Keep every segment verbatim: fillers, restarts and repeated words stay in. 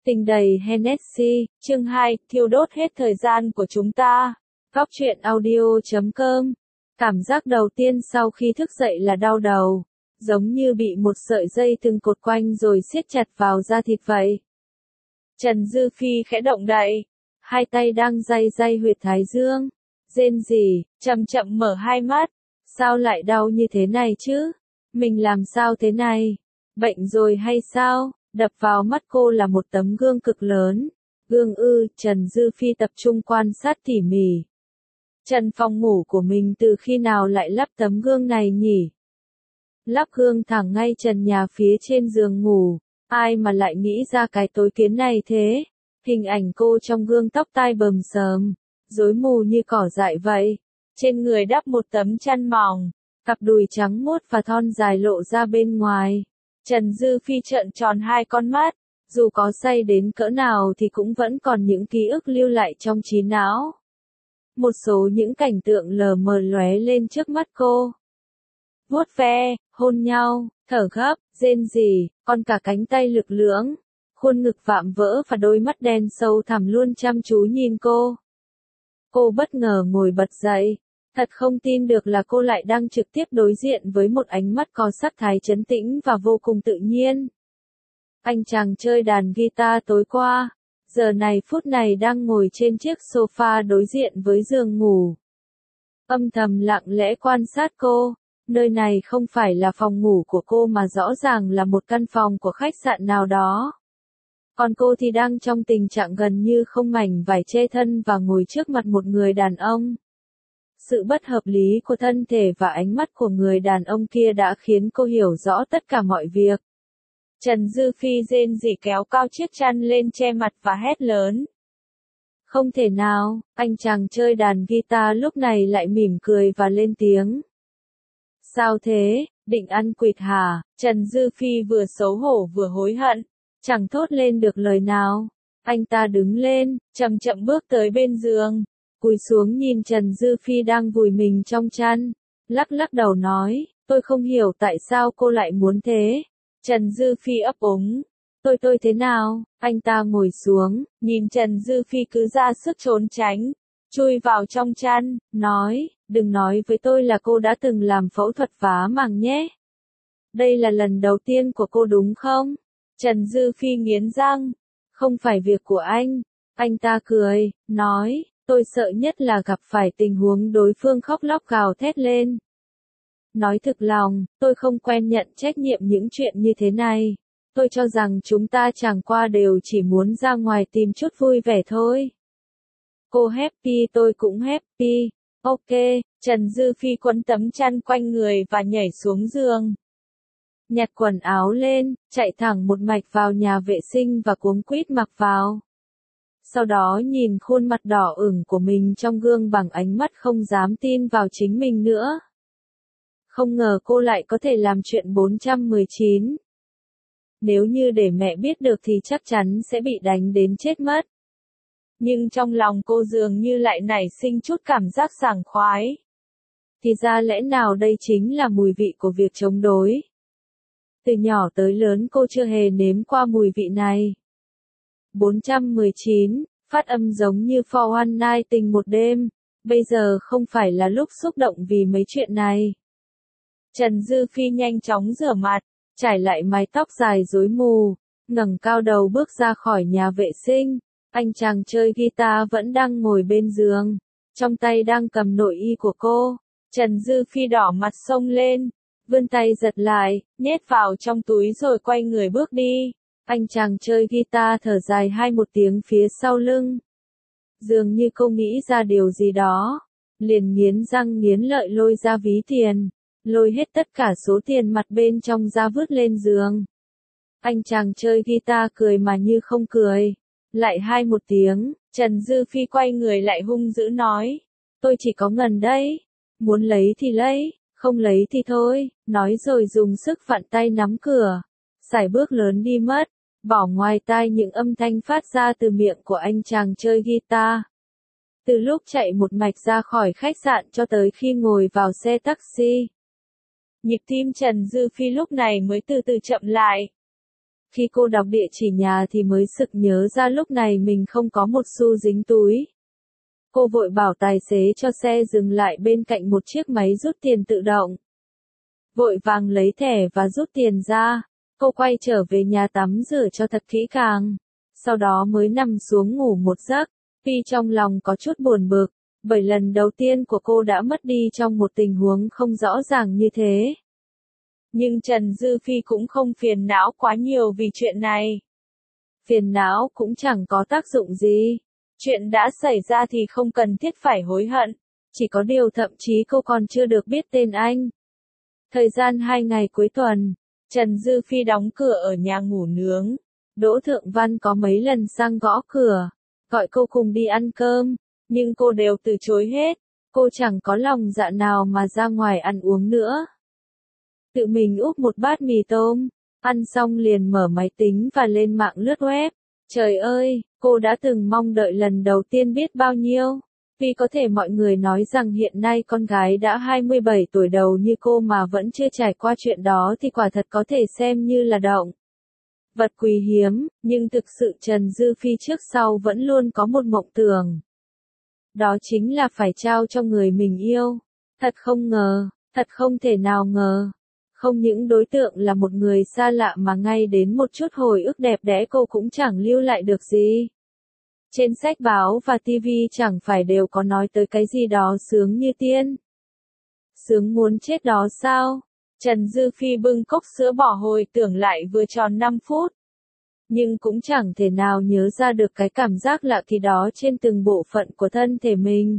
Tình đầy Hennessy, chương hai, thiêu đốt hết thời gian của chúng ta. Góc truyện audio chấm com. Cảm giác đầu tiên sau khi thức dậy là đau đầu, giống như bị một sợi dây thừng cột quanh rồi siết chặt vào da thịt vậy. Trần Dư Phi khẽ động đậy, hai tay đang day day huyệt thái dương, rên rỉ, chậm chậm mở hai mắt. Sao lại đau như thế này chứ? Mình làm sao thế này? Bệnh rồi hay sao? Đập vào mắt cô là một tấm gương cực lớn. Gương ư, Trần Dư Phi tập trung quan sát tỉ mỉ. Trần phòng ngủ của mình từ khi nào lại lắp tấm gương này nhỉ? Lắp gương thẳng ngay trần nhà phía trên giường ngủ. Ai mà lại nghĩ ra cái tối kiến này thế? Hình ảnh cô trong gương tóc tai bầm xờm, rối mù như cỏ dại vậy. Trên người đắp một tấm chăn mỏng, cặp đùi trắng muốt và thon dài lộ ra bên ngoài. Trần Dư Phi trợn tròn hai con mắt, dù có say đến cỡ nào thì cũng vẫn còn những ký ức lưu lại trong trí não. Một số những cảnh tượng lờ mờ lóe lên trước mắt cô. Vuốt ve, hôn nhau, thở gấp, rên rỉ, còn cả cánh tay lực lưỡng, khuôn ngực vạm vỡ và đôi mắt đen sâu thẳm luôn chăm chú nhìn cô. Cô bất ngờ ngồi bật dậy. Thật không tin được là cô lại đang trực tiếp đối diện với một ánh mắt có sắc thái trấn tĩnh và vô cùng tự nhiên. Anh chàng chơi đàn guitar tối qua, giờ này phút này đang ngồi trên chiếc sofa đối diện với giường ngủ. Âm thầm lặng lẽ quan sát cô, nơi này không phải là phòng ngủ của cô mà rõ ràng là một căn phòng của khách sạn nào đó. Còn cô thì đang trong tình trạng gần như không mảnh vải che thân và ngồi trước mặt một người đàn ông. Sự bất hợp lý của thân thể và ánh mắt của người đàn ông kia đã khiến cô hiểu rõ tất cả mọi việc. Trần Dư Phi rên rỉ kéo cao chiếc chăn lên che mặt và hét lớn. Không thể nào, anh chàng chơi đàn guitar lúc này lại mỉm cười và lên tiếng. Sao thế, định ăn quỵt hả? Trần Dư Phi vừa xấu hổ vừa hối hận, chẳng thốt lên được lời nào. Anh ta đứng lên, chậm chậm bước tới bên giường. Cúi xuống nhìn Trần Dư Phi đang vùi mình trong chăn, lắc lắc đầu nói, tôi không hiểu tại sao cô lại muốn thế. Trần Dư Phi ấp úng, tôi tôi thế nào? Anh ta ngồi xuống, nhìn Trần Dư Phi cứ ra sức trốn tránh, chui vào trong chăn, nói, đừng nói với tôi là cô đã từng làm phẫu thuật phá màng nhé. Đây là lần đầu tiên của cô đúng không? Trần Dư Phi nghiến răng, không phải việc của anh. Anh ta cười, nói, tôi sợ nhất là gặp phải tình huống đối phương khóc lóc gào thét lên. Nói thực lòng, tôi không quen nhận trách nhiệm những chuyện như thế này. Tôi cho rằng chúng ta chẳng qua đều chỉ muốn ra ngoài tìm chút vui vẻ thôi. Cô happy tôi cũng happy. Ok, Trần Dư Phi quấn tấm chăn quanh người và nhảy xuống giường. Nhặt quần áo lên, chạy thẳng một mạch vào nhà vệ sinh và cuống quýt mặc vào. Sau đó nhìn khuôn mặt đỏ ửng của mình trong gương bằng ánh mắt không dám tin vào chính mình nữa. Không ngờ cô lại có thể làm chuyện bốn trăm mười chín. Nếu như để mẹ biết được thì chắc chắn sẽ bị đánh đến chết mất. Nhưng trong lòng cô dường như lại nảy sinh chút cảm giác sảng khoái. Thì ra lẽ nào đây chính là mùi vị của việc chống đối. Từ nhỏ tới lớn cô chưa hề nếm qua mùi vị này. bốn trăm mười chín, phát âm giống như For One Night tình một đêm, bây giờ không phải là lúc xúc động vì mấy chuyện này. Trần Dư Phi nhanh chóng rửa mặt, trải lại mái tóc dài rối mù, ngẩng cao đầu bước ra khỏi nhà vệ sinh. Anh chàng chơi guitar vẫn đang ngồi bên giường, trong tay đang cầm nội y của cô. Trần Dư Phi đỏ mặt xông lên, vươn tay giật lại, nhét vào trong túi rồi quay người bước đi. Anh chàng chơi guitar thở dài hai một tiếng phía sau lưng. Dường như cô nghĩ ra điều gì đó, liền nghiến răng nghiến lợi lôi ra ví tiền, lôi hết tất cả số tiền mặt bên trong ra vứt lên giường. Anh chàng chơi guitar cười mà như không cười, lại hai một tiếng. Trần Dư Phi quay người lại hung dữ nói, tôi chỉ có ngần đấy, muốn lấy thì lấy, không lấy thì thôi, nói rồi dùng sức vặn tay nắm cửa, sải bước lớn đi mất. Bỏ ngoài tai những âm thanh phát ra từ miệng của anh chàng chơi guitar. Từ lúc chạy một mạch ra khỏi khách sạn cho tới khi ngồi vào xe taxi. Nhịp tim Trần Dư Phi lúc này mới từ từ chậm lại. Khi cô đọc địa chỉ nhà thì mới sực nhớ ra lúc này mình không có một xu dính túi. Cô vội bảo tài xế cho xe dừng lại bên cạnh một chiếc máy rút tiền tự động. Vội vàng lấy thẻ và rút tiền ra, cô quay trở về nhà tắm rửa cho thật kỹ càng. Sau đó mới nằm xuống ngủ một giấc, vì trong lòng có chút buồn bực, bởi lần đầu tiên của cô đã mất đi trong một tình huống không rõ ràng như thế. Nhưng Trần Dư Phi cũng không phiền não quá nhiều vì chuyện này. Phiền não cũng chẳng có tác dụng gì. Chuyện đã xảy ra thì không cần thiết phải hối hận. Chỉ có điều thậm chí cô còn chưa được biết tên anh. Thời gian hai ngày cuối tuần, Trần Dư Phi đóng cửa ở nhà ngủ nướng. Đỗ Thượng Văn có mấy lần sang gõ cửa, gọi cô cùng đi ăn cơm, nhưng cô đều từ chối hết. Cô chẳng có lòng dạ nào mà ra ngoài ăn uống nữa. Tự mình úp một bát mì tôm, ăn xong liền mở máy tính và lên mạng lướt web. Trời ơi, cô đã từng mong đợi lần đầu tiên biết bao nhiêu. Vì có thể mọi người nói rằng hiện nay con gái đã hai mươi bảy tuổi đầu như cô mà vẫn chưa trải qua chuyện đó thì quả thật có thể xem như là động vật quý hiếm, nhưng thực sự Trần Dư Phi trước sau vẫn luôn có một mộng tưởng. Đó chính là phải trao cho người mình yêu. Thật không ngờ, thật không thể nào ngờ. Không những đối tượng là một người xa lạ mà ngay đến một chút hồi ức đẹp đẽ cô cũng chẳng lưu lại được gì. Trên sách báo và ti vi chẳng phải đều có nói tới cái gì đó sướng như tiên. Sướng muốn chết đó sao? Trần Dư Phi bưng cốc sữa bỏ hồi tưởng lại vừa tròn năm phút. Nhưng cũng chẳng thể nào nhớ ra được cái cảm giác lạ kỳ đó trên từng bộ phận của thân thể mình.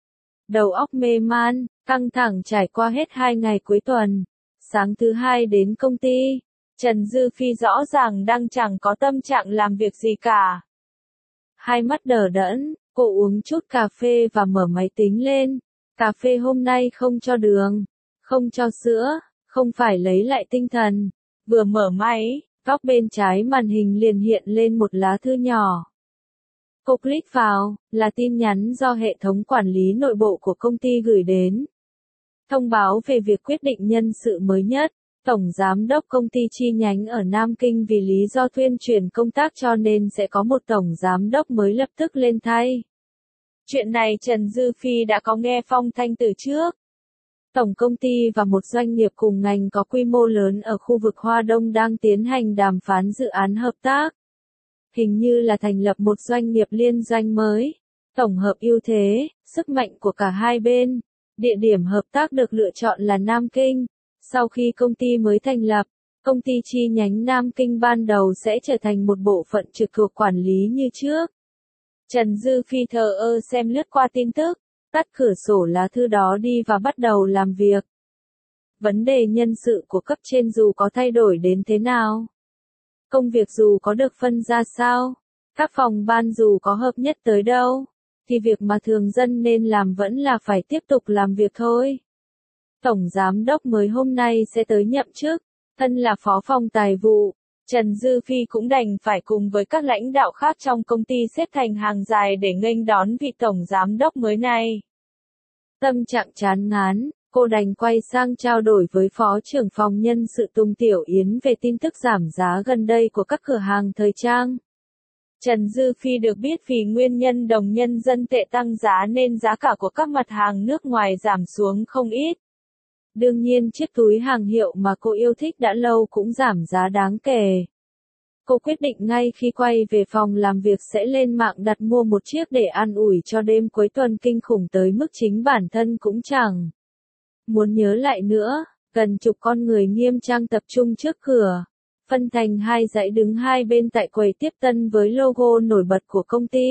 Đầu óc mê man, căng thẳng trải qua hết hai ngày cuối tuần. Sáng thứ hai đến công ty, Trần Dư Phi rõ ràng đang chẳng có tâm trạng làm việc gì cả. Hai mắt đờ đẫn, cô uống chút cà phê và mở máy tính lên. Cà phê hôm nay không cho đường, không cho sữa, không phải lấy lại tinh thần. Vừa mở máy, góc bên trái màn hình liền hiện lên một lá thư nhỏ. Cô click vào, là tin nhắn do hệ thống quản lý nội bộ của công ty gửi đến. Thông báo về việc quyết định nhân sự mới nhất. Tổng giám đốc công ty chi nhánh ở Nam Kinh vì lý do thuyên chuyển công tác cho nên sẽ có một tổng giám đốc mới lập tức lên thay. Chuyện này Trần Dư Phi đã có nghe phong thanh từ trước. Tổng công ty và một doanh nghiệp cùng ngành có quy mô lớn ở khu vực Hoa Đông đang tiến hành đàm phán dự án hợp tác. Hình như là thành lập một doanh nghiệp liên doanh mới. Tổng hợp ưu thế, sức mạnh của cả hai bên. Địa điểm hợp tác được lựa chọn là Nam Kinh. Sau khi công ty mới thành lập, công ty chi nhánh Nam Kinh ban đầu sẽ trở thành một bộ phận trực thuộc quản lý như trước. Trần Dư Phi thờ ơ xem lướt qua tin tức, tắt cửa sổ lá thư đó đi và bắt đầu làm việc. Vấn đề nhân sự của cấp trên dù có thay đổi đến thế nào, công việc dù có được phân ra sao, các phòng ban dù có hợp nhất tới đâu, thì việc mà thường dân nên làm vẫn là phải tiếp tục làm việc thôi. Tổng giám đốc mới hôm nay sẽ tới nhậm chức, thân là phó phòng tài vụ, Trần Dư Phi cũng đành phải cùng với các lãnh đạo khác trong công ty xếp thành hàng dài để nghênh đón vị tổng giám đốc mới này. Tâm trạng chán ngán, cô đành quay sang trao đổi với phó trưởng phòng nhân sự Tùng Tiểu Yến về tin tức giảm giá gần đây của các cửa hàng thời trang. Trần Dư Phi được biết vì nguyên nhân đồng nhân dân tệ tăng giá nên giá cả của các mặt hàng nước ngoài giảm xuống không ít. Đương nhiên chiếc túi hàng hiệu mà cô yêu thích đã lâu cũng giảm giá đáng kể. Cô quyết định ngay khi quay về phòng làm việc sẽ lên mạng đặt mua một chiếc để an ủi cho đêm cuối tuần kinh khủng tới mức chính bản thân cũng chẳng muốn nhớ lại nữa. Gần chục con người nghiêm trang tập trung trước cửa, phân thành hai dãy đứng hai bên tại quầy tiếp tân với logo nổi bật của công ty.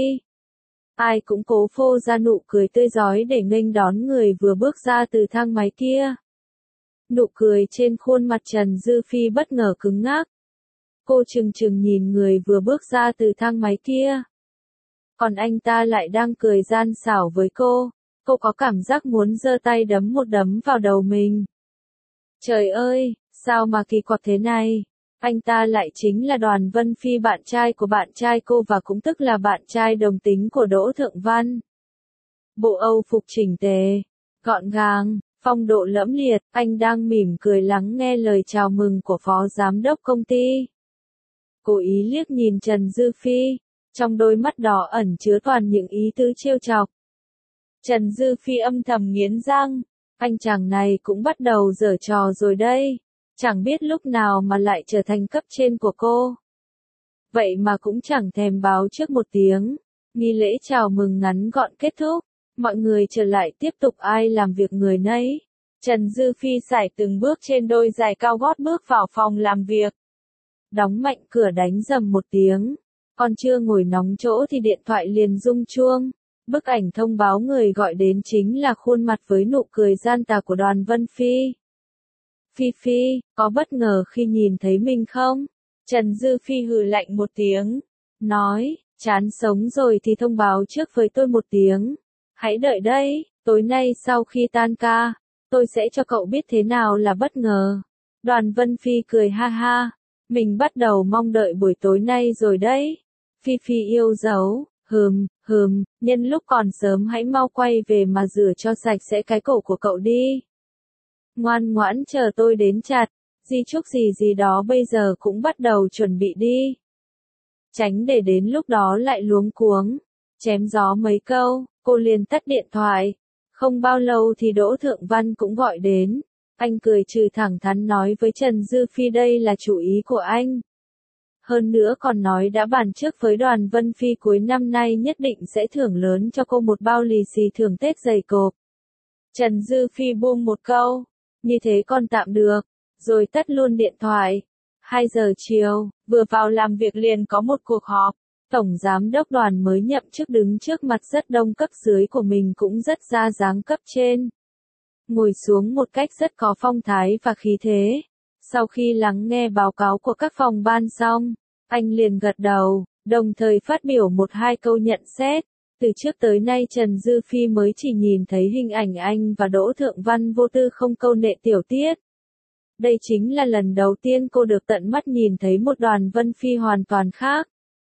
Ai cũng cố phô ra nụ cười tươi rói để nghênh đón người vừa bước ra từ thang máy kia. Nụ cười trên khuôn mặt Trần Dư Phi bất ngờ cứng ngắc. Cô chừng chừng nhìn người vừa bước ra từ thang máy kia. Còn anh ta lại đang cười gian xảo với cô. Cô có cảm giác muốn giơ tay đấm một đấm vào đầu mình. Trời ơi, sao mà kỳ quặc thế này? Anh ta lại chính là Đoàn Vân Phi, bạn trai của bạn trai cô và cũng tức là bạn trai đồng tính của Đỗ Thượng Văn. Bộ Âu phục chỉnh tề, gọn gàng, phong độ lẫm liệt, anh đang mỉm cười lắng nghe lời chào mừng của phó giám đốc công ty. cố ý liếc nhìn Trần Dư Phi, trong đôi mắt đỏ ẩn chứa toàn những ý tứ trêu chọc. Trần Dư Phi âm thầm nghiến răng, anh chàng này cũng bắt đầu giở trò rồi đây, chẳng biết lúc nào mà lại trở thành cấp trên của cô. Vậy mà cũng chẳng thèm báo trước một tiếng, nghi lễ chào mừng ngắn gọn kết thúc, mọi người trở lại tiếp tục ai làm việc người nấy. Trần Dư Phi sải từng bước trên đôi giày cao gót bước vào phòng làm việc. Đóng mạnh cửa đánh rầm một tiếng, còn chưa ngồi nóng chỗ thì điện thoại liền rung chuông. Bức ảnh thông báo người gọi đến chính là khuôn mặt với nụ cười gian tà của Đoàn Vân Phi. Phi Phi, có bất ngờ khi nhìn thấy mình không? Trần Dư Phi hừ lạnh một tiếng, nói, chán sống rồi thì thông báo trước với tôi một tiếng. Hãy đợi đây, tối nay sau khi tan ca, tôi sẽ cho cậu biết thế nào là bất ngờ. Đoàn Vân Phi cười ha ha, mình bắt đầu mong đợi buổi tối nay rồi đấy. Phi Phi yêu dấu, hừm, hừm, nhân lúc còn sớm hãy mau quay về mà rửa cho sạch sẽ cái cổ của cậu đi. Ngoan ngoãn chờ tôi đến chặt, di chúc gì gì đó bây giờ cũng bắt đầu chuẩn bị đi. Tránh để đến lúc đó lại luống cuống, chém gió mấy câu, cô liền tắt điện thoại. Không bao lâu thì Đỗ Thượng Văn cũng gọi đến. Anh cười trừ thẳng thắn nói với Trần Dư Phi đây là chủ ý của anh. Hơn nữa còn nói đã bàn trước với Đoàn Vân Phi cuối năm nay nhất định sẽ thưởng lớn cho cô một bao lì xì thưởng Tết dày cộp. Trần Dư Phi buông một câu, như thế còn tạm được, rồi tắt luôn điện thoại. hai giờ chiều, vừa vào làm việc liền có một cuộc họp. Tổng giám đốc Đoàn mới nhậm chức đứng trước mặt rất đông cấp dưới của mình cũng rất ra dáng cấp trên. Ngồi xuống một cách rất có phong thái và khí thế. Sau khi lắng nghe báo cáo của các phòng ban xong, anh liền gật đầu, đồng thời phát biểu một hai câu nhận xét. Từ trước tới nay Trần Dư Phi mới chỉ nhìn thấy hình ảnh anh và Đỗ Thượng Văn vô tư không câu nệ tiểu tiết. Đây chính là lần đầu tiên cô được tận mắt nhìn thấy một Đoàn Vân Phi hoàn toàn khác.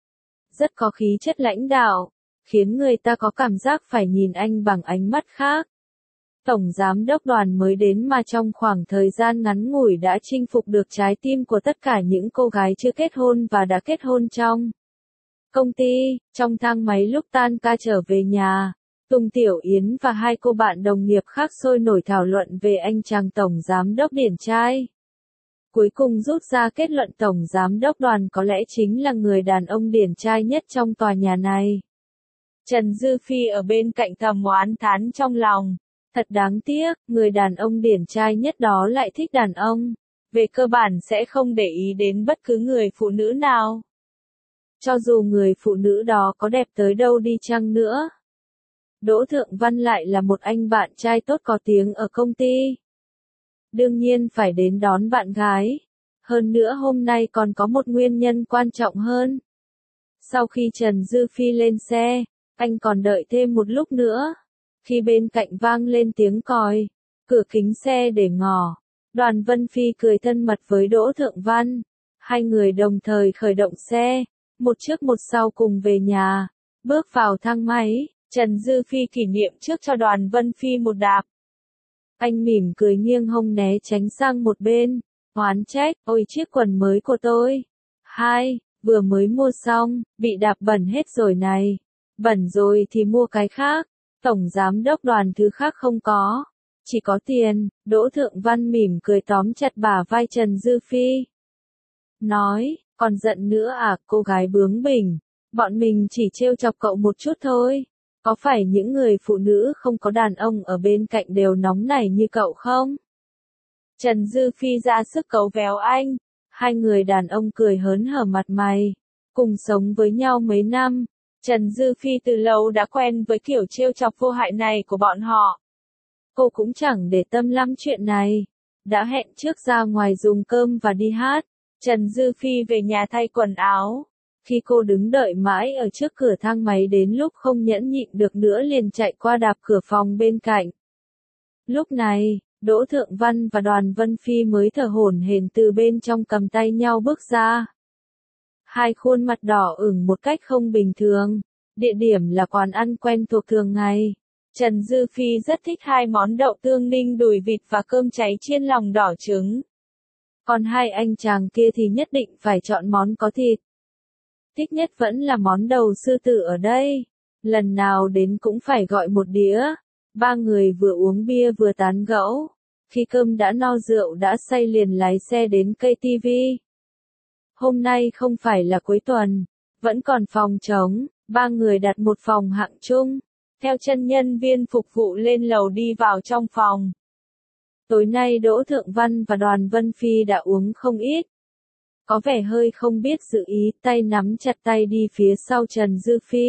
Rất có khí chất lãnh đạo, khiến người ta có cảm giác phải nhìn anh bằng ánh mắt khác. Tổng giám đốc Đoàn mới đến mà trong khoảng thời gian ngắn ngủi đã chinh phục được trái tim của tất cả những cô gái chưa kết hôn và đã kết hôn trong công ty. Trong thang máy lúc tan ca trở về nhà, Tùng Tiểu Yến và hai cô bạn đồng nghiệp khác sôi nổi thảo luận về anh chàng tổng giám đốc điển trai. Cuối cùng rút ra kết luận tổng giám đốc Đoàn có lẽ chính là người đàn ông điển trai nhất trong tòa nhà này. Trần Dư Phi ở bên cạnh thầm oán thán trong lòng. Thật đáng tiếc, người đàn ông điển trai nhất đó lại thích đàn ông. Về cơ bản sẽ không để ý đến bất cứ người phụ nữ nào. Cho dù người phụ nữ đó có đẹp tới đâu đi chăng nữa. Đỗ Thượng Văn lại là một anh bạn trai tốt có tiếng ở công ty. Đương nhiên phải đến đón bạn gái. Hơn nữa hôm nay còn có một nguyên nhân quan trọng hơn. Sau khi Trần Dư Phi lên xe, anh còn đợi thêm một lúc nữa. Khi bên cạnh vang lên tiếng còi, cửa kính xe để ngỏ, Đoàn Vân Phi cười thân mật với Đỗ Thượng Văn. Hai người đồng thời khởi động xe, một trước một sau cùng về nhà. Bước vào thang máy, Trần Dư Phi kỷ niệm trước cho Đoàn Vân Phi một đạp. Anh mỉm cười nghiêng hông né tránh sang một bên, oán trách, ôi chiếc quần mới của tôi. Hai, vừa mới mua xong, bị đạp bẩn hết rồi này. Bẩn rồi thì mua cái khác. Tổng giám đốc Đoàn thứ khác không có, chỉ có tiền. Đỗ Thượng Văn mỉm cười tóm chặt bả vai Trần Dư Phi. Nói, còn giận nữa à, cô gái bướng bỉnh, bọn mình chỉ trêu chọc cậu một chút thôi. Có phải những người phụ nữ không có đàn ông ở bên cạnh đều nóng nảy như cậu không? Trần Dư Phi ra sức cấu véo anh. Hai người đàn ông cười hớn hở mặt mày, cùng sống với nhau mấy năm. Trần Dư Phi từ lâu đã quen với kiểu trêu chọc vô hại này của bọn họ. Cô cũng chẳng để tâm lắm chuyện này. Đã hẹn trước ra ngoài dùng cơm và đi hát. Trần Dư Phi về nhà thay quần áo. Khi cô đứng đợi mãi ở trước cửa thang máy đến lúc không nhẫn nhịn được nữa liền chạy qua đạp cửa phòng bên cạnh. Lúc này, Đỗ Thượng Văn và Đoàn Vân Phi mới thở hổn hển từ bên trong cầm tay nhau bước ra. Hai khuôn mặt đỏ ửng một cách không bình thường. Địa điểm là quán ăn quen thuộc thường ngày. Trần Dư Phi rất thích hai món đậu tương ninh đùi vịt và cơm cháy chiên lòng đỏ trứng. Còn hai anh chàng kia thì nhất định phải chọn món có thịt. Thích nhất vẫn là món đầu sư tử ở đây. Lần nào đến cũng phải gọi một đĩa. Ba người vừa uống bia vừa tán gẫu. Khi cơm đã no rượu đã say liền lái xe đến cây tivi. Hôm nay không phải là cuối tuần, vẫn còn phòng trống, ba người đặt một phòng hạng chung. Theo chân nhân viên phục vụ lên lầu đi vào trong phòng. Tối nay Đỗ Thượng Văn và Đoàn Vân Phi đã uống không ít. Có vẻ hơi không biết dự ý, tay nắm chặt tay đi phía sau Trần Dư Phi.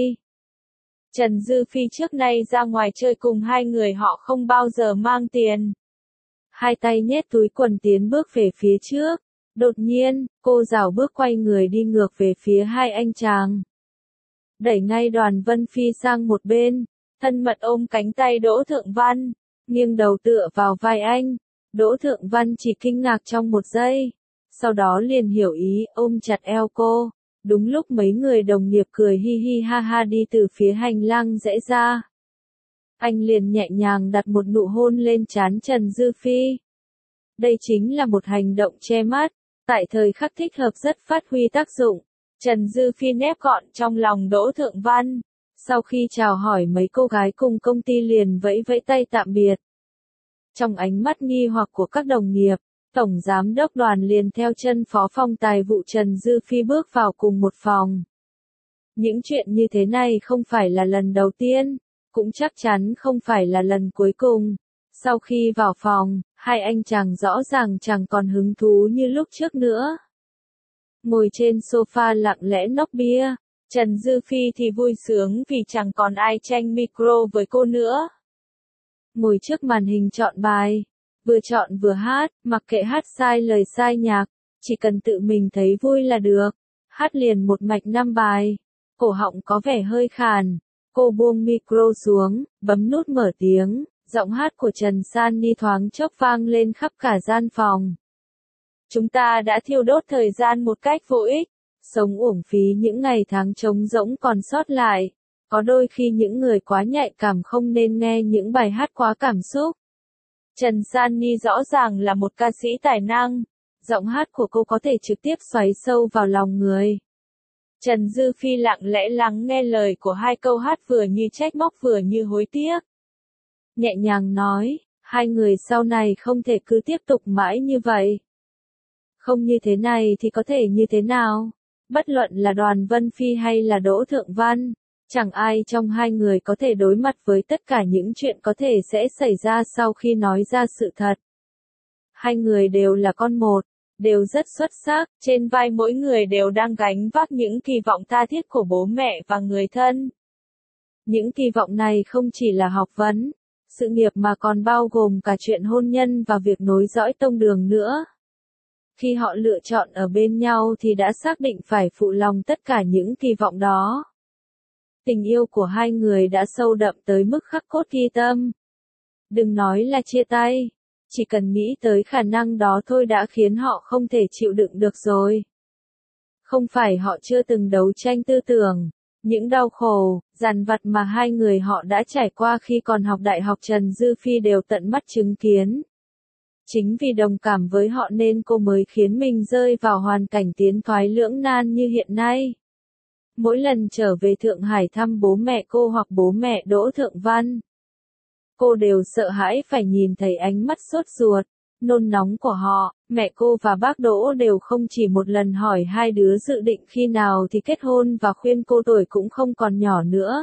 Trần Dư Phi trước nay ra ngoài chơi cùng hai người họ không bao giờ mang tiền. Hai tay nhét túi quần tiến bước về phía trước. Đột nhiên, cô rảo bước quay người đi ngược về phía hai anh chàng. Đẩy ngay Đoàn Vân Phi sang một bên, thân mật ôm cánh tay Đỗ Thượng Văn, nghiêng đầu tựa vào vai anh. Đỗ Thượng Văn chỉ kinh ngạc trong một giây, sau đó liền hiểu ý, ôm chặt eo cô. Đúng lúc mấy người đồng nghiệp cười hi hi ha ha đi từ phía hành lang rẽ ra. Anh liền nhẹ nhàng đặt một nụ hôn lên trán Trần Dư Phi. Đây chính là một hành động che mắt, tại thời khắc thích hợp rất phát huy tác dụng. Trần Dư Phi nép gọn trong lòng Đỗ Thượng Văn. Sau khi chào hỏi mấy cô gái cùng công ty liền vẫy vẫy tay tạm biệt. Trong ánh mắt nghi hoặc của các đồng nghiệp, Tổng Giám đốc Đoàn liền theo chân Phó Phòng Tài vụ Trần Dư Phi bước vào cùng một phòng. Những chuyện như thế này không phải là lần đầu tiên, cũng chắc chắn không phải là lần cuối cùng. Sau khi vào phòng, hai anh chàng rõ ràng chẳng còn hứng thú như lúc trước nữa. Ngồi trên sofa lặng lẽ nốc bia, Trần Dư Phi thì vui sướng vì chẳng còn ai tranh micro với cô nữa. Ngồi trước màn hình chọn bài, vừa chọn vừa hát, mặc kệ hát sai lời sai nhạc, chỉ cần tự mình thấy vui là được. Hát liền một mạch năm bài, cổ họng có vẻ hơi khàn, cô buông micro xuống, bấm nút mở tiếng, giọng hát của Trần San Ni thoáng chốc vang lên khắp cả gian phòng. Chúng ta đã thiêu đốt thời gian một cách vô ích, sống uổng phí những ngày tháng trống rỗng còn sót lại. Có đôi khi những người quá nhạy cảm không nên nghe những bài hát quá cảm xúc. Trần San Ni rõ ràng là một ca sĩ tài năng, giọng hát của cô có thể trực tiếp xoáy sâu vào lòng người. Trần Dư Phi lặng lẽ lắng nghe lời của hai câu hát vừa như trách móc vừa như hối tiếc. Nhẹ nhàng nói, hai người sau này không thể cứ tiếp tục mãi như vậy. Không như thế này thì có thể như thế nào? Bất luận là Đoàn Vân Phi hay là Đỗ Thượng Văn, chẳng ai trong hai người có thể đối mặt với tất cả những chuyện có thể sẽ xảy ra sau khi nói ra sự thật. Hai người đều là con một, đều rất xuất sắc, trên vai mỗi người đều đang gánh vác những kỳ vọng tha thiết của bố mẹ và người thân. Những kỳ vọng này không chỉ là học vấn, sự nghiệp mà còn bao gồm cả chuyện hôn nhân và việc nối dõi tông đường nữa. Khi họ lựa chọn ở bên nhau thì đã xác định phải phụ lòng tất cả những kỳ vọng đó. Tình yêu của hai người đã sâu đậm tới mức khắc cốt ghi tâm. Đừng nói là chia tay, chỉ cần nghĩ tới khả năng đó thôi đã khiến họ không thể chịu đựng được rồi. Không phải họ chưa từng đấu tranh tư tưởng, những đau khổ, dằn vặt mà hai người họ đã trải qua khi còn học đại học Trần Dư Phi đều tận mắt chứng kiến. Chính vì đồng cảm với họ nên cô mới khiến mình rơi vào hoàn cảnh tiến thoái lưỡng nan như hiện nay. Mỗi lần trở về Thượng Hải thăm bố mẹ cô hoặc bố mẹ Đỗ Thượng Văn, cô đều sợ hãi phải nhìn thấy ánh mắt sốt ruột, nôn nóng của họ. Mẹ cô và bác Đỗ đều không chỉ một lần hỏi hai đứa dự định khi nào thì kết hôn và khuyên cô tuổi cũng không còn nhỏ nữa.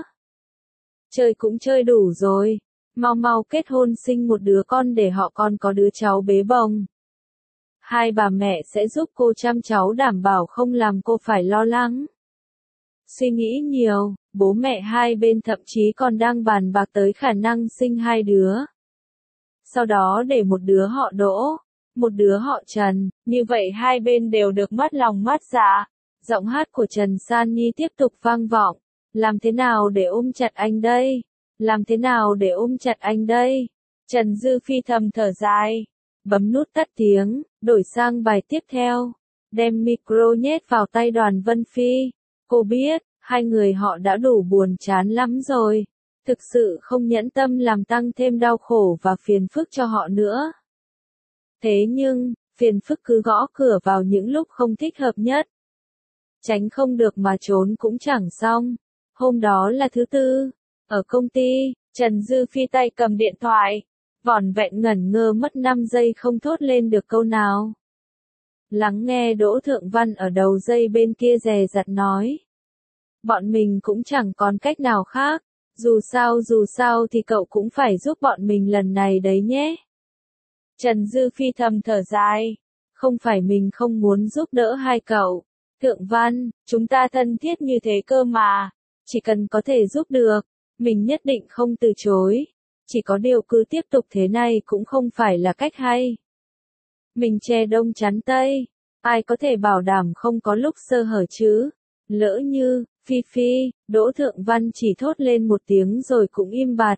Chơi cũng chơi đủ rồi, mau mau kết hôn sinh một đứa con để họ còn có đứa cháu bế bồng. Hai bà mẹ sẽ giúp cô chăm cháu đảm bảo không làm cô phải lo lắng. Suy nghĩ nhiều, bố mẹ hai bên thậm chí còn đang bàn bạc tới khả năng sinh hai đứa. Sau đó để một đứa họ Đỗ, một đứa họ Trần, như vậy hai bên đều được mắt lòng mắt dạ. Giọng hát của Trần San Nhi tiếp tục vang vọng. Làm thế nào để ôm chặt anh đây? Làm thế nào để ôm chặt anh đây? Trần Dư Phi thầm thở dài, bấm nút tắt tiếng, đổi sang bài tiếp theo, đem micro nhét vào tay Đoàn Vân Phi. Cô biết, hai người họ đã đủ buồn chán lắm rồi, thực sự không nhẫn tâm làm tăng thêm đau khổ và phiền phức cho họ nữa. Thế nhưng, phiền phức cứ gõ cửa vào những lúc không thích hợp nhất. Tránh không được mà trốn cũng chẳng xong. Hôm đó là thứ tư. Ở công ty, Trần Dư Phi tay cầm điện thoại, vỏn vẹn ngẩn ngơ mất năm giây không thốt lên được câu nào. Lắng nghe Đỗ Thượng Văn ở đầu dây bên kia dè dặt nói. Bọn mình cũng chẳng còn cách nào khác, dù sao dù sao thì cậu cũng phải giúp bọn mình lần này đấy nhé. Trần Dư Phi thầm thở dài, không phải mình không muốn giúp đỡ hai cậu. Thượng Văn, chúng ta thân thiết như thế cơ mà, chỉ cần có thể giúp được, mình nhất định không từ chối. Chỉ có điều cứ tiếp tục thế này cũng không phải là cách hay. Mình che đông chắn tây, ai có thể bảo đảm không có lúc sơ hở chứ? Lỡ như, Phi Phi, Đỗ Thượng Văn chỉ thốt lên một tiếng rồi cũng im bặt.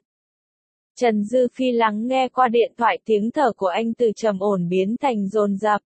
Trần Dư Phi lắng nghe qua điện thoại tiếng thở của anh từ trầm ổn biến thành dồn dập.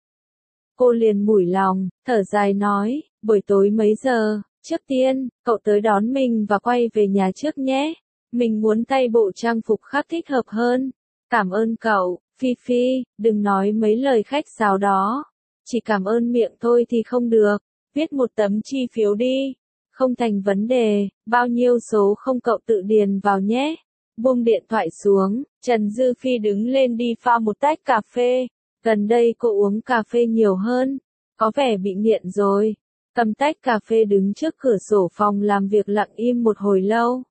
Cô liền mủi lòng, thở dài nói, buổi tối mấy giờ, trước tiên, cậu tới đón mình và quay về nhà trước nhé. Mình muốn thay bộ trang phục khác thích hợp hơn. Cảm ơn cậu, Phi Phi, đừng nói mấy lời khách sáo đó. Chỉ cảm ơn miệng thôi thì không được. Viết một tấm chi phiếu đi. Không thành vấn đề, bao nhiêu số không cậu tự điền vào nhé. Buông điện thoại xuống, Trần Dư Phi đứng lên đi pha một tách cà phê. Gần đây cô uống cà phê nhiều hơn, có vẻ bị nghiện rồi. Cầm tách cà phê đứng trước cửa sổ phòng làm việc lặng im một hồi lâu.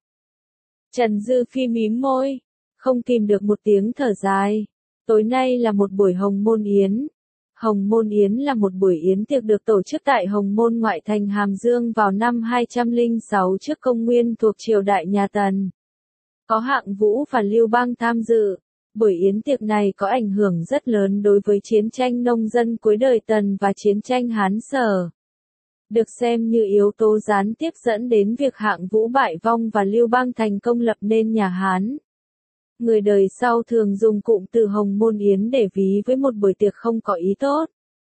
Trần Dư Phi mím môi, không kìm được một tiếng thở dài. Tối nay là một buổi hồng môn yến. Hồng môn yến là một buổi yến tiệc được tổ chức tại Hồng Môn ngoại thành Hàm Dương vào năm hai trăm lẻ sáu trước công nguyên thuộc triều đại nhà Tần. Có Hạng Vũ và Lưu Bang tham dự. Buổi yến tiệc này có ảnh hưởng rất lớn đối với chiến tranh nông dân cuối đời Tần và chiến tranh Hán Sở. Được xem như yếu tố gián tiếp dẫn đến việc Hạng Vũ bại vong và Lưu Bang thành công lập nên nhà Hán. Người đời sau thường dùng cụm từ Hồng Môn Yến để ví với một buổi tiệc không có ý tốt.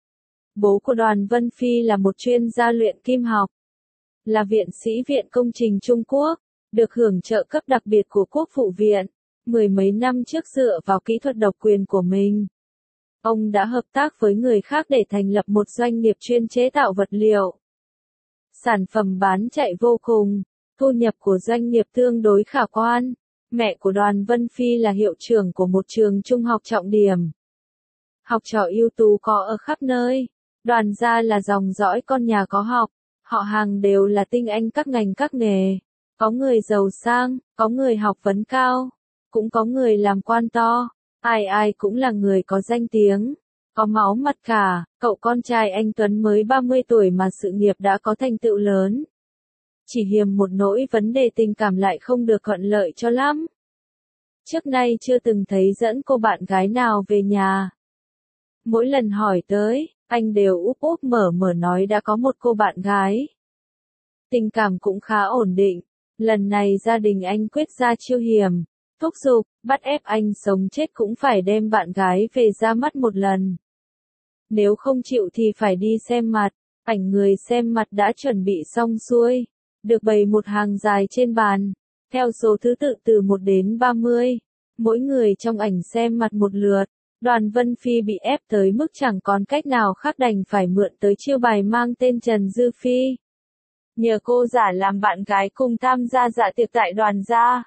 Bố của Đoàn Vân Phi là một chuyên gia luyện kim học, là viện sĩ Viện Công trình Trung Quốc, được hưởng trợ cấp đặc biệt của Quốc vụ viện. Mười mấy năm trước dựa vào kỹ thuật độc quyền của mình, ông đã hợp tác với người khác để thành lập một doanh nghiệp chuyên chế tạo vật liệu. Sản phẩm bán chạy vô cùng, thu nhập của doanh nghiệp tương đối khả quan. Mẹ của Đoàn Vân Phi là hiệu trưởng của một trường trung học trọng điểm. Học trò ưu tú có ở khắp nơi. Đoàn gia là dòng dõi con nhà có học, họ hàng đều là tinh anh các ngành các nghề. Có người giàu sang, có người học vấn cao, cũng có người làm quan to. Ai ai cũng là người có danh tiếng, có máu mặt cả. Cậu con trai anh Tuấn mới ba mươi tuổi mà sự nghiệp đã có thành tựu lớn. Chỉ hiềm một nỗi vấn đề tình cảm lại không được thuận lợi cho lắm. Trước nay chưa từng thấy dẫn cô bạn gái nào về nhà. Mỗi lần hỏi tới, anh đều úp úp mở mở nói đã có một cô bạn gái. Tình cảm cũng khá ổn định. Lần này gia đình anh quyết ra chiêu hiểm, thúc giục, bắt ép anh sống chết cũng phải đem bạn gái về ra mắt một lần. Nếu không chịu thì phải đi xem mặt. Ảnh người xem mặt đã chuẩn bị xong xuôi, được bày một hàng dài trên bàn, theo số thứ tự từ một đến ba mươi. Mỗi người trong ảnh xem mặt một lượt. Đoàn Vân Phi bị ép tới mức chẳng còn cách nào khác đành phải mượn tới chiêu bài mang tên Trần Dư Phi. Nhờ cô giả làm bạn gái cùng tham gia dạ tiệc tại đoàn gia.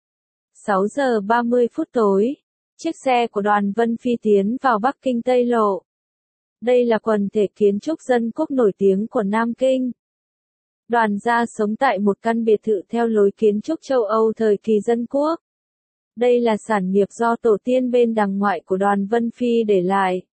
sáu giờ ba mươi phút tối, chiếc xe của Đoàn Vân Phi tiến vào Bắc Kinh Tây Lộ. Đây là quần thể kiến trúc dân quốc nổi tiếng của Nam Kinh. Đoàn gia sống tại một căn biệt thự theo lối kiến trúc châu Âu thời kỳ dân quốc. Đây là sản nghiệp do tổ tiên bên đằng ngoại của Đoàn Vân Phi để lại.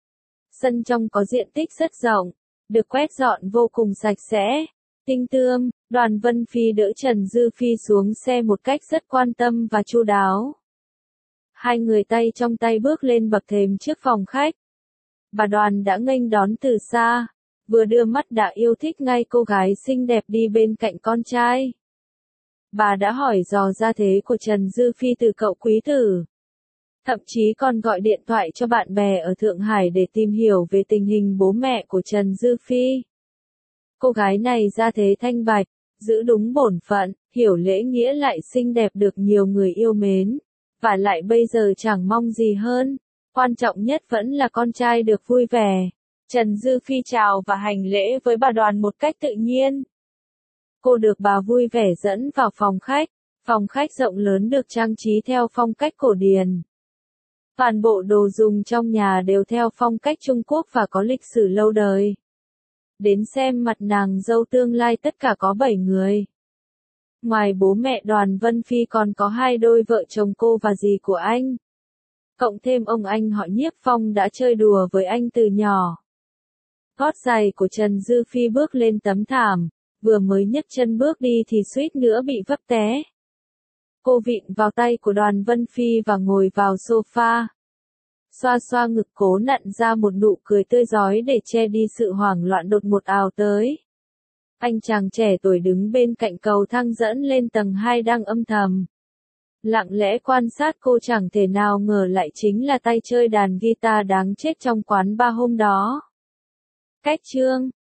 Sân trong có diện tích rất rộng, được quét dọn vô cùng sạch sẽ, tinh tươm. Đoàn Vân Phi đỡ Trần Dư Phi xuống xe một cách rất quan tâm và chu đáo. Hai người tay trong tay bước lên bậc thềm trước phòng khách. Bà Đoàn đã nghênh đón từ xa, vừa đưa mắt đã yêu thích ngay cô gái xinh đẹp đi bên cạnh con trai. Bà đã hỏi dò gia thế của Trần Dư Phi từ cậu quý tử. Thậm chí còn gọi điện thoại cho bạn bè ở Thượng Hải để tìm hiểu về tình hình bố mẹ của Trần Dư Phi. Cô gái này gia thế thanh bạch, giữ đúng bổn phận, hiểu lễ nghĩa lại xinh đẹp được nhiều người yêu mến. Và lại bây giờ chẳng mong gì hơn. Quan trọng nhất vẫn là con trai được vui vẻ. Trần Dư Phi chào và hành lễ với bà Đoàn một cách tự nhiên. Cô được bà vui vẻ dẫn vào phòng khách. Phòng khách rộng lớn được trang trí theo phong cách cổ điển. Toàn bộ đồ dùng trong nhà đều theo phong cách Trung Quốc và có lịch sử lâu đời. Đến xem mặt nàng dâu tương lai tất cả có bảy người. Ngoài bố mẹ Đoàn Vân Phi còn có hai đôi vợ chồng cô và dì của anh. Cộng thêm ông anh họ Nhiếp Phong đã chơi đùa với anh từ nhỏ. Gót giày của Trần Dư Phi bước lên tấm thảm, vừa mới nhấc chân bước đi thì suýt nữa bị vấp té. Cô vịn vào tay của Đoàn Vân Phi và ngồi vào sofa. Xoa xoa ngực cố nặn ra một nụ cười tươi rói để che đi sự hoảng loạn đột ngột ào tới. Anh chàng trẻ tuổi đứng bên cạnh cầu thang dẫn lên tầng hai đang âm thầm. Lặng lẽ quan sát cô, chẳng thể nào ngờ lại chính là tay chơi đàn guitar đáng chết trong quán bar hôm đó. Cách chương